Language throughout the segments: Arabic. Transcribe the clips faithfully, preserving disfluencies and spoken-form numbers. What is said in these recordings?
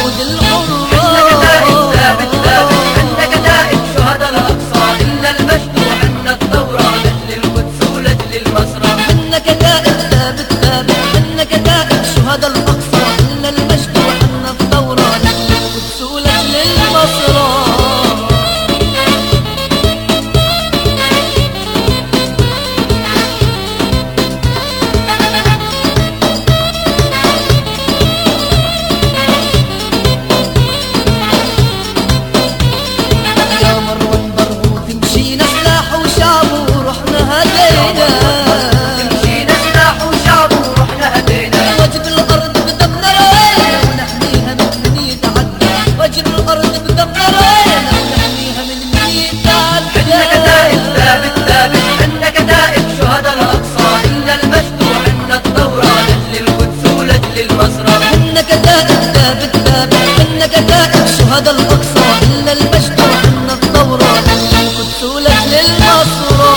عود الحرة. حنا كتائب ثابت ثابت، حنا كتائب شهداء الأقصى، إلا المجد وحنا الثورة لأجل القدس ولأجل المسرى. حنا كتائب ثابت ثابت، حنا كتائب شهداء الأقصى، إلا المجد وحنا الثورة لأجل القدس ولأجل المسرى. شهداء الأقصى إلا المجد وحنا الثورة لأجل القدس ولأجل المسرى.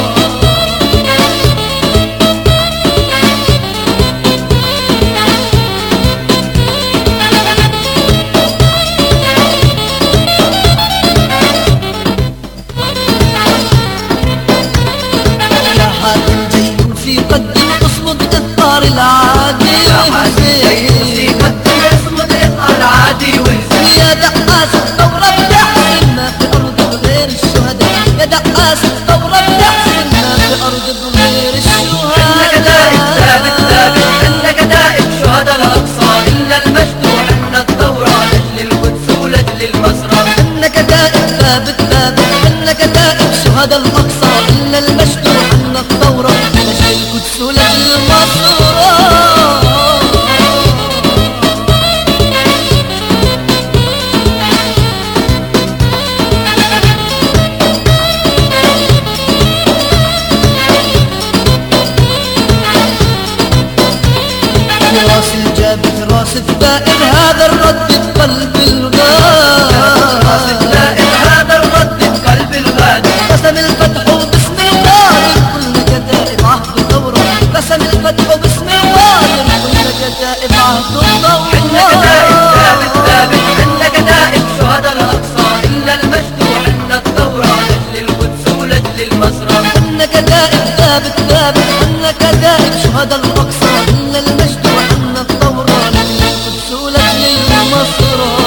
يا حاتم جيد في قد اصمد إطار العادي، يا حاتم جيد في قد اصمد إطار العادي وهزيم. يا دعاس الثورة بتحسن ما في أرض غير الشهداء، يا دعاس الثورة بتحسن ما في أرض غير الشهداء. حنا كتائب ثابت ثابت، حنا كتائب شهداء الأقصى، إلا المجد وحنا الثورة لأجل القدس ولأجل المسرى. حنا كتائب ثابت ثابت، حنا كتائب شهداء الأقصى، إلا المجد وحنا الثورة لأجل القدس ولأجل المسرى. راس الجابر راس الثائر هذا الرد بقلب الغاد، راس الثائر هذا الرد بقلب الغاد. قسم الفتح وباسم الغادر كل كتائب عهد ثورة، قسم الفتح وباسم الغادر كل كتائب عهد ثورة. حنا كتائب ثابت ثابت، حنا كتائب شهداء الأقصى، إلا المجد وحنا الثورة لأجل القدس ولأجل المسرى. حنا كتائب ثابت ثابت، حنا كتائب شهداء الأقصى، إلا المجد وحنا الثورة لأجل القدس ولأجل المسرى.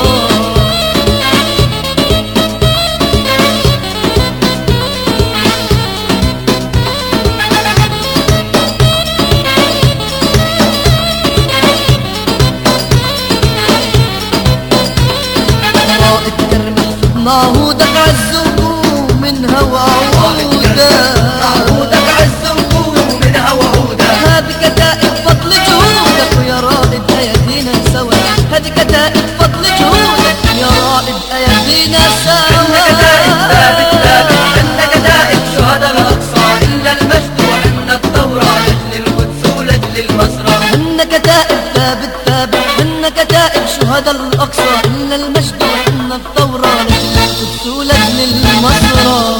معهودك عالزنقوم منها وعودك، معهودك عالزنقوم منها وعودك. هذه كتائب فضل جهودك ويا رائد أيدينا سوا، هذه كتائب فضل جهودك يا رائد أيدينا سوا. حنا كتائب ثابت ثابت، حنا كتائب شهداء الأقصى، إلا المجد وحنا الثورة لأجل القدس ولأجل المسرى. حنا كتائب ثابت ثابت، حنا كتائب شهداء الأقصى، إلا المجد وحنا الثورة لأجل القدس ولأجل المسرى.